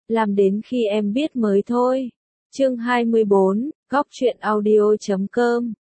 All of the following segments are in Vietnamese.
làm đến khi em biết mới thôi. Chương 24, góc truyện audio.com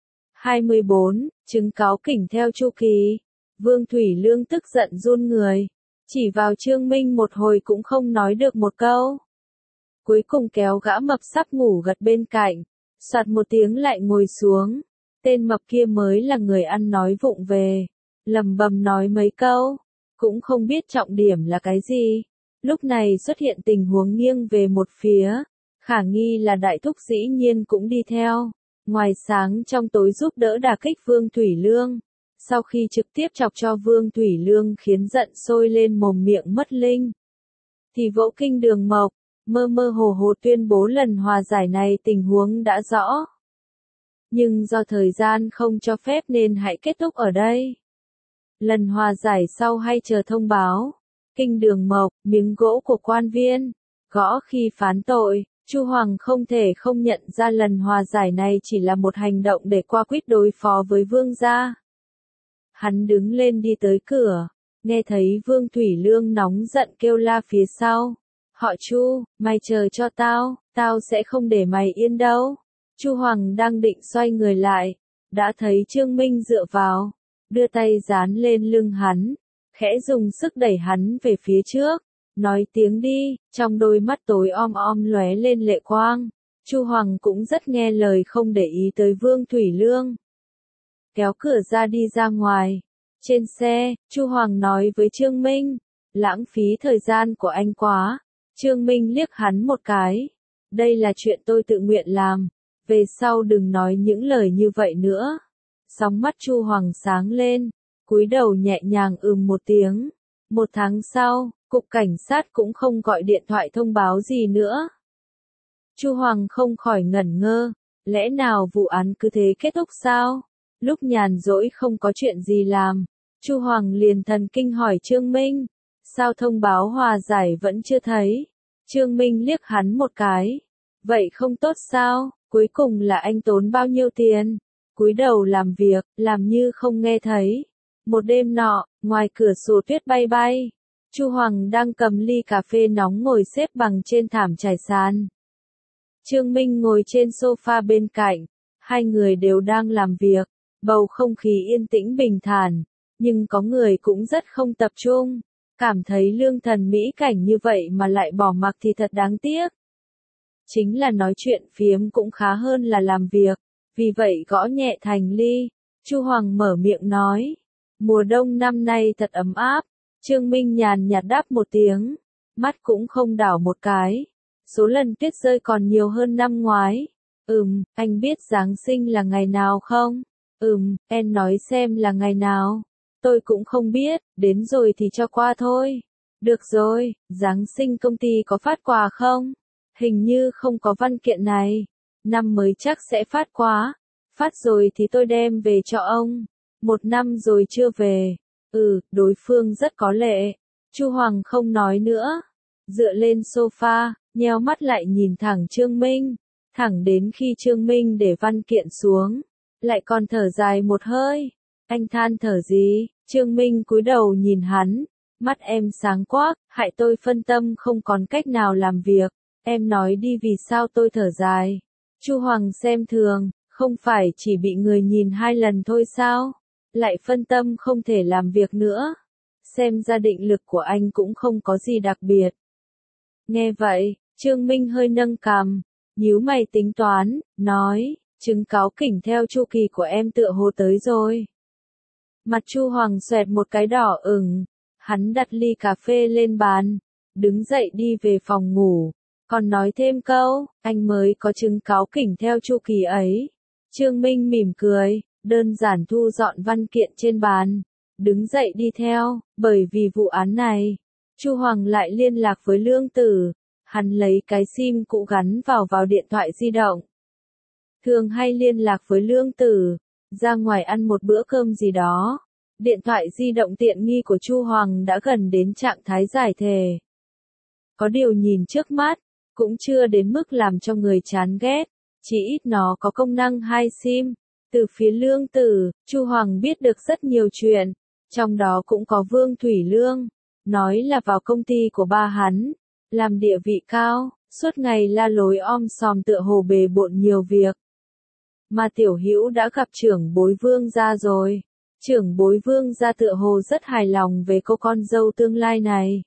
24, chứng cáo kỉnh theo chu kỳ. Vương Thủy Lương tức giận run người, chỉ vào Trương Minh một hồi cũng không nói được một câu. Cuối cùng kéo gã mập sắp ngủ gật bên cạnh, soạt một tiếng lại ngồi xuống. Tên mập kia mới là người ăn nói vụng về, lầm bầm nói mấy câu, cũng không biết trọng điểm là cái gì. Lúc này xuất hiện tình huống nghiêng về một phía, khả nghi là đại thúc dĩ nhiên cũng đi theo, ngoài sáng trong tối giúp đỡ đả kích Vương Thủy Lương. Sau khi trực tiếp chọc cho Vương Thủy Lương khiến giận sôi lên mồm miệng mất linh, thì Vỗ Kinh Đường Mộc mơ mơ hồ hồ tuyên bố lần hòa giải này tình huống đã rõ. Nhưng do thời gian không cho phép nên hãy kết thúc ở đây. Lần hòa giải sau hay chờ thông báo. Kinh Đường Mộc, miếng gỗ của quan viên, gõ khi phán tội. Chu Hoàng không thể không nhận ra lần hòa giải này chỉ là một hành động để qua quýt đối phó với Vương gia. Hắn đứng lên đi tới cửa, nghe thấy Vương Thủy Lương nóng giận kêu la phía sau. Họ Chu, mày chờ cho tao, tao sẽ không để mày yên đâu. Chu Hoàng đang định xoay người lại, đã thấy Trương Minh dựa vào, đưa tay dán lên lưng hắn, khẽ dùng sức đẩy hắn về phía trước, nói tiếng đi, trong đôi mắt tối om om lóe lên lệ quang. Chu Hoàng cũng rất nghe lời không để ý tới Vương Thủy Lương. Kéo cửa ra đi ra ngoài. Trên xe, Chu Hoàng nói với Trương Minh, lãng phí thời gian của anh quá. Trương Minh liếc hắn một cái. Đây là chuyện tôi tự nguyện làm. Về sau đừng nói những lời như vậy nữa. Sóng mắt Chu Hoàng sáng lên, cúi đầu nhẹ nhàng một tiếng. 1 tháng sau, cục cảnh sát cũng không gọi điện thoại thông báo gì nữa. Chu Hoàng không khỏi ngẩn ngơ, lẽ nào vụ án cứ thế kết thúc sao? Lúc nhàn rỗi không có chuyện gì làm, Chu Hoàng liền thần kinh hỏi Trương Minh, sao thông báo hòa giải vẫn chưa thấy? Trương Minh liếc hắn một cái, vậy không tốt sao? Cuối cùng là anh tốn bao nhiêu tiền? Cúi đầu làm việc, làm như không nghe thấy. Một đêm nọ, ngoài cửa sổ tuyết bay bay, Chu Hoàng đang cầm ly cà phê nóng ngồi xếp bằng trên thảm trải sàn. Trương Minh ngồi trên sofa bên cạnh, hai người đều đang làm việc, bầu không khí yên tĩnh bình thản, nhưng có người cũng rất không tập trung, cảm thấy lương thần mỹ cảnh như vậy mà lại bỏ mặc thì thật đáng tiếc. Chính là nói chuyện phiếm cũng khá hơn là làm việc, vì vậy gõ nhẹ thành ly, Chu Hoàng mở miệng nói, mùa đông năm nay thật ấm áp. Trương Minh nhàn nhạt đáp một tiếng, mắt cũng không đảo một cái, số lần tuyết rơi còn nhiều hơn năm ngoái. Anh biết Giáng sinh là ngày nào không? Em nói xem là ngày nào? Tôi cũng không biết, đến rồi thì cho qua thôi. Được rồi, Giáng sinh công ty có phát quà không? Hình như không có văn kiện này. Năm mới chắc sẽ phát quà. Phát rồi thì tôi đem về cho ông. 1 năm rồi chưa về. Đối phương rất có lệ. Chu Hoàng không nói nữa. Dựa lên sofa, nheo mắt lại nhìn thẳng Trương Minh. Thẳng đến khi Trương Minh để văn kiện xuống. Lại còn thở dài một hơi. Anh than thở gì? Trương Minh cúi đầu nhìn hắn. Mắt em sáng quắc, hại tôi phân tâm không còn cách nào làm việc. Em nói đi vì sao tôi thở dài. Chu Hoàng xem thường, không phải chỉ bị người nhìn 2 lần thôi sao? Lại phân tâm không thể làm việc nữa. Xem ra định lực của anh cũng không có gì đặc biệt. Nghe vậy, Trương Minh hơi nâng cằm, nhíu mày tính toán, nói, chứng cáo kỉnh theo chu kỳ của em tựa hồ tới rồi. Mặt Chu Hoàng xoẹt một cái đỏ ửng, hắn đặt ly cà phê lên bàn, đứng dậy đi về phòng ngủ, còn nói thêm câu, anh mới có chứng cáo kỉnh theo chu kỳ ấy. Trương Minh mỉm cười, đơn giản thu dọn văn kiện trên bàn, đứng dậy đi theo, bởi vì vụ án này, Chu Hoàng lại liên lạc với Lương Tử, hắn lấy cái sim cũ gắn vào điện thoại di động. Thường hay liên lạc với Lương Tử, ra ngoài ăn một bữa cơm gì đó. Điện thoại di động tiện nghi của Chu Hoàng đã gần đến trạng thái giải thể. Có điều nhìn trước mắt, cũng chưa đến mức làm cho người chán ghét, chỉ ít nó có công năng 2 sim. Từ phía Lương Tử, Chu Hoàng biết được rất nhiều chuyện, trong đó cũng có Vương Thủy Lương, nói là vào công ty của ba hắn, làm địa vị cao, suốt ngày la lối om sòm tựa hồ bề bộn nhiều việc. Mà Tiểu Hữu đã gặp trưởng bối Vương gia rồi. Trưởng bối Vương gia tựa hồ rất hài lòng về cô con dâu tương lai này.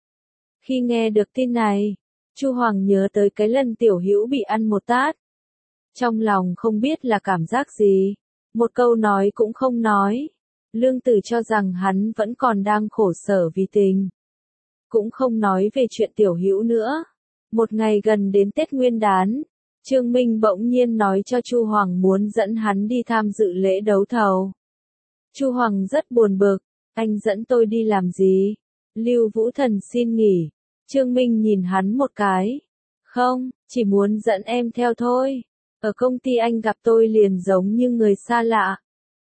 Khi nghe được tin này, Chu Hoàng nhớ tới cái lần Tiểu Hữu bị ăn một tát. Trong lòng không biết là cảm giác gì, một câu nói cũng không nói. Lương Tử cho rằng hắn vẫn còn đang khổ sở vì tình. Cũng không nói về chuyện Tiểu Hữu nữa. Một ngày gần đến Tết Nguyên Đán, Trương Minh bỗng nhiên nói cho Chu Hoàng muốn dẫn hắn đi tham dự lễ đấu thầu. Chu Hoàng rất buồn bực, anh dẫn tôi đi làm gì? Lưu Vũ Thần xin nghỉ. Trương Minh nhìn hắn một cái. Không, chỉ muốn dẫn em theo thôi. Ở công ty anh gặp tôi liền giống như người xa lạ.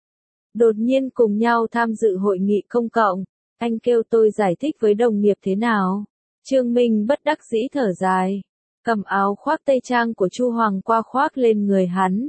Đột nhiên cùng nhau tham dự hội nghị công cộng, anh kêu tôi giải thích với đồng nghiệp thế nào. Trương Minh bất đắc dĩ thở dài, cầm áo khoác tây trang của Chu Hoàng qua khoác lên người hắn.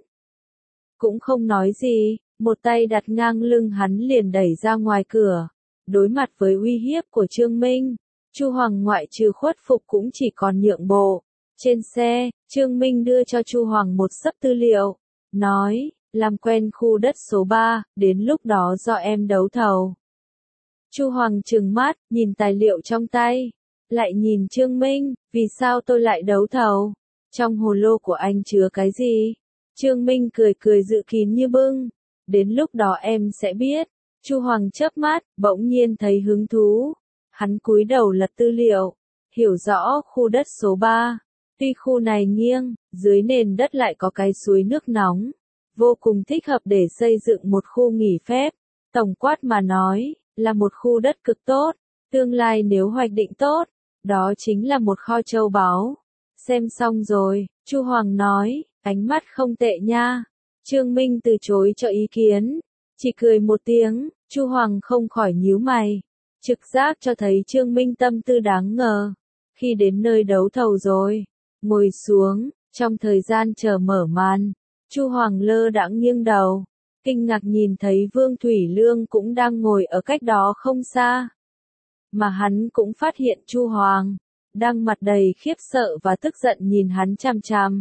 Cũng không nói gì, một tay đặt ngang lưng hắn liền đẩy ra ngoài cửa. Đối mặt với uy hiếp của Trương Minh, Chu Hoàng ngoại trừ khuất phục cũng chỉ còn nhượng bộ. Trên xe, Trương Minh đưa cho Chu Hoàng một xấp tư liệu, nói, làm quen khu đất số 3, đến lúc đó do em đấu thầu. Chu Hoàng trừng mắt, nhìn tài liệu trong tay, lại nhìn Trương Minh, vì sao tôi lại đấu thầu? Trong hồ lô của anh chứa cái gì? Trương Minh cười cười dự kín như bưng, đến lúc đó em sẽ biết. Chu Hoàng chớp mắt, bỗng nhiên thấy hứng thú. Hắn cúi đầu lật tư liệu, hiểu rõ khu đất số 3. Tuy khu này nghiêng, dưới nền đất lại có cái suối nước nóng, vô cùng thích hợp để xây dựng một khu nghỉ phép. Tổng quát mà nói, là một khu đất cực tốt, tương lai nếu hoạch định tốt, đó chính là một kho châu báu. Xem xong rồi, Chu Hoàng nói, ánh mắt không tệ nha. Trương Minh từ chối cho ý kiến, chỉ cười một tiếng. Chu Hoàng không khỏi nhíu mày, trực giác cho thấy Trương Minh tâm tư đáng ngờ. Khi đến nơi đấu thầu rồi, ngồi xuống, trong thời gian chờ mở màn, Chu Hoàng lơ đãng nghiêng đầu, kinh ngạc nhìn thấy Vương Thủy Lương cũng đang ngồi ở cách đó không xa. Mà hắn cũng phát hiện Chu Hoàng đang mặt đầy khiếp sợ và tức giận nhìn hắn chằm chằm.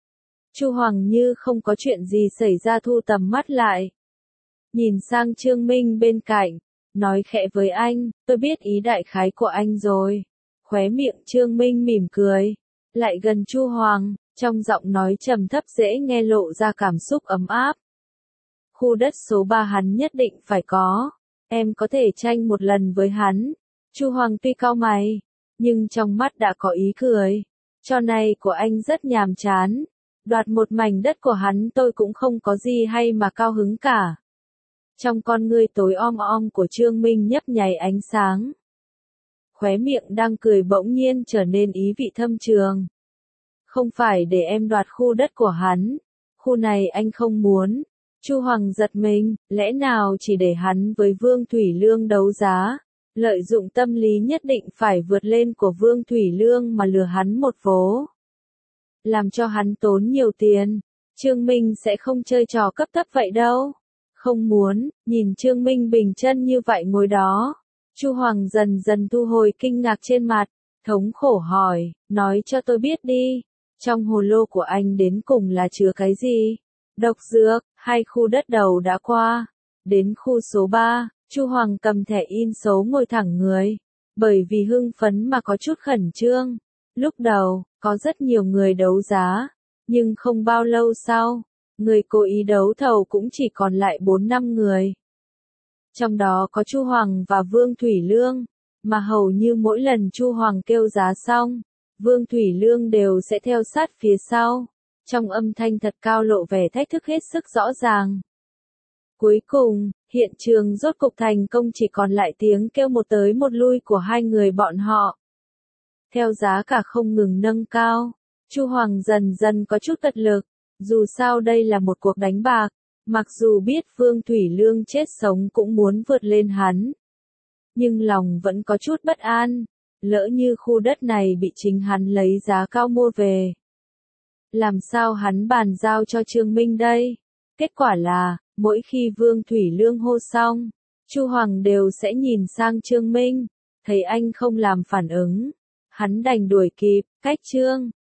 Chu Hoàng như không có chuyện gì xảy ra thu tầm mắt lại, nhìn sang Trương Minh bên cạnh, nói khẽ với anh, tôi biết ý đại khái của anh rồi. Khóe miệng Trương Minh mỉm cười, lại gần Chu Hoàng, trong giọng nói trầm thấp dễ nghe lộ ra cảm xúc ấm áp. Khu đất số 3 hắn nhất định phải có, em có thể tranh một lần với hắn. Chu Hoàng tuy cau mày, nhưng trong mắt đã có ý cười. Trò này của anh rất nhàm chán, đoạt một mảnh đất của hắn tôi cũng không có gì hay mà cao hứng cả. Trong con ngươi tối om om của Trương Minh nhấp nháy ánh sáng. Khóe miệng đang cười bỗng nhiên trở nên ý vị thâm trường. Không phải để em đoạt khu đất của hắn, khu này anh không muốn. Chu Hoàng giật mình, lẽ nào chỉ để hắn với Vương Thủy Lương đấu giá, lợi dụng tâm lý nhất định phải vượt lên của Vương Thủy Lương mà lừa hắn một vố. Làm cho hắn tốn nhiều tiền, Trương Minh sẽ không chơi trò cấp thấp vậy đâu. Không muốn, nhìn Trương Minh bình chân như vậy ngồi đó. Chu Hoàng dần dần thu hồi kinh ngạc trên mặt, thống khổ hỏi, nói cho tôi biết đi, trong hồ lô của anh đến cùng là chứa cái gì? Độc dược, hay khu đất đầu đã qua? Đến khu số 3, Chu Hoàng cầm thẻ in số ngồi thẳng người, bởi vì hưng phấn mà có chút khẩn trương. Lúc đầu, có rất nhiều người đấu giá, nhưng không bao lâu sau, người cố ý đấu thầu cũng chỉ còn lại 4-5 người. Trong đó có Chu Hoàng và Vương Thủy Lương, mà hầu như mỗi lần Chu Hoàng kêu giá xong, Vương Thủy Lương đều sẽ theo sát phía sau. Trong âm thanh thật cao lộ vẻ thách thức hết sức rõ ràng. Cuối cùng, hiện trường rốt cục thành công chỉ còn lại tiếng kêu một tới một lui của hai người bọn họ. Theo giá cả không ngừng nâng cao, Chu Hoàng dần dần có chút tật lực, dù sao đây là một cuộc đánh bạc, mặc dù biết Vương Thủy Lương chết sống cũng muốn vượt lên hắn. Nhưng lòng vẫn có chút bất an, lỡ như khu đất này bị chính hắn lấy giá cao mua về. Làm sao hắn bàn giao cho Trương Minh đây? Kết quả là, mỗi khi Vương Thủy Lương hô xong, Chu Hoàng đều sẽ nhìn sang Trương Minh, thấy anh không làm phản ứng, Hắn đành đuổi kịp, cách chương